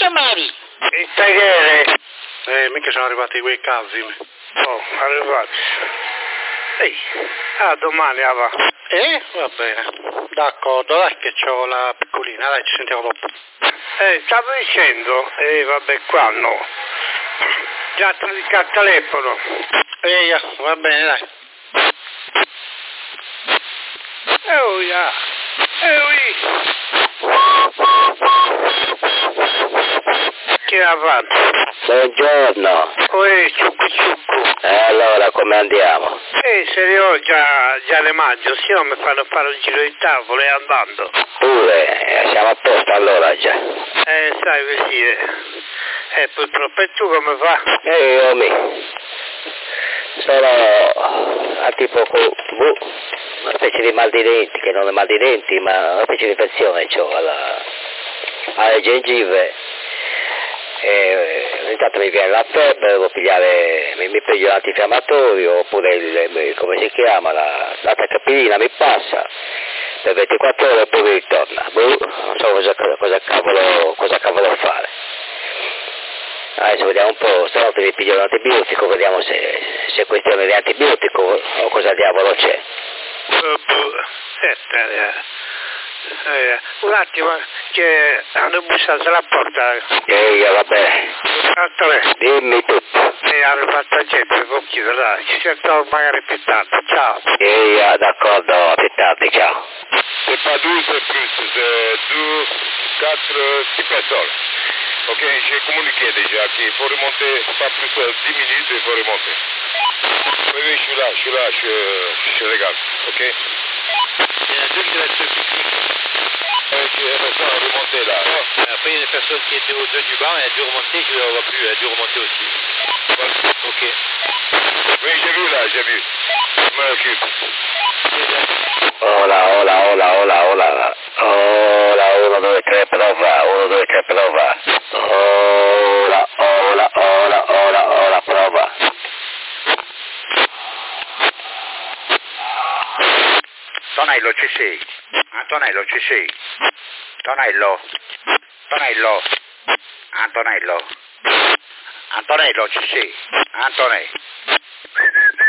chiamavi? Il tagliere. Mica sono arrivati quei cazzi. Oh, arrivati. Ehi, domani va. Va bene. D'accordo, dai che c'ho la piccolina, dai, ci sentiamo dopo. Stavo dicendo, vabbè qua no. Già ti dica al telefono. Va bene, dai. Chi ha fatto? Buongiorno. Ciuccu. Allora, come andiamo? Se già le mangio, se no mi fanno fare un giro di tavolo e andando. Pure, siamo a posto allora già. Sai così, purtroppo. E tu come fa? Io sono a tipo una specie di mal di denti, che non è mal di denti, ma una specie di infezione c'ho alle gengive. Ogni tanto mi viene la febbre, devo pigliare, mi piglio l'antinfiammatorio, oppure come si chiama, la tachipirina mi passa, per 24 ore e poi mi ritorna. Non so cosa cavolo fare. Adesso vediamo un po', stanotte mi piglio l'antibiotico, vediamo se è questione di antibiotico o cosa diavolo c'è. Un attimo, che hanno bussato alla porta. Vabbè. Dimmi tutto. Hanno fatto gente, può chiudere, dai. Ci sento magari più tardi, ciao. D'accordo, più tardi, ciao. C'est pas 12, c'est plus, c'est 2, 4, 6 personnes. Ok, j'ai communiqué déjà qu'il faut remonter, pas plus de 10 minutes, il faut remonter. Oui, je suis là, je regarde, ok. Il y en a deux qui restent fixes. Les personnes ont remonté là. Après, il y a une personne qui était au-dessus du banc, elle a dû remonter, je ne la vois plus, elle a dû remonter aussi. Ok. Oui, j'ai vu là, j'ai vu. Je me occupe. Hola. Hola, 1, 2, 3, prova. 1, 2, 3, prova. Hola, prova. Tonello, ci sei? Antonello, ci sei? Tonello, Antonello, ci sei? Antonello.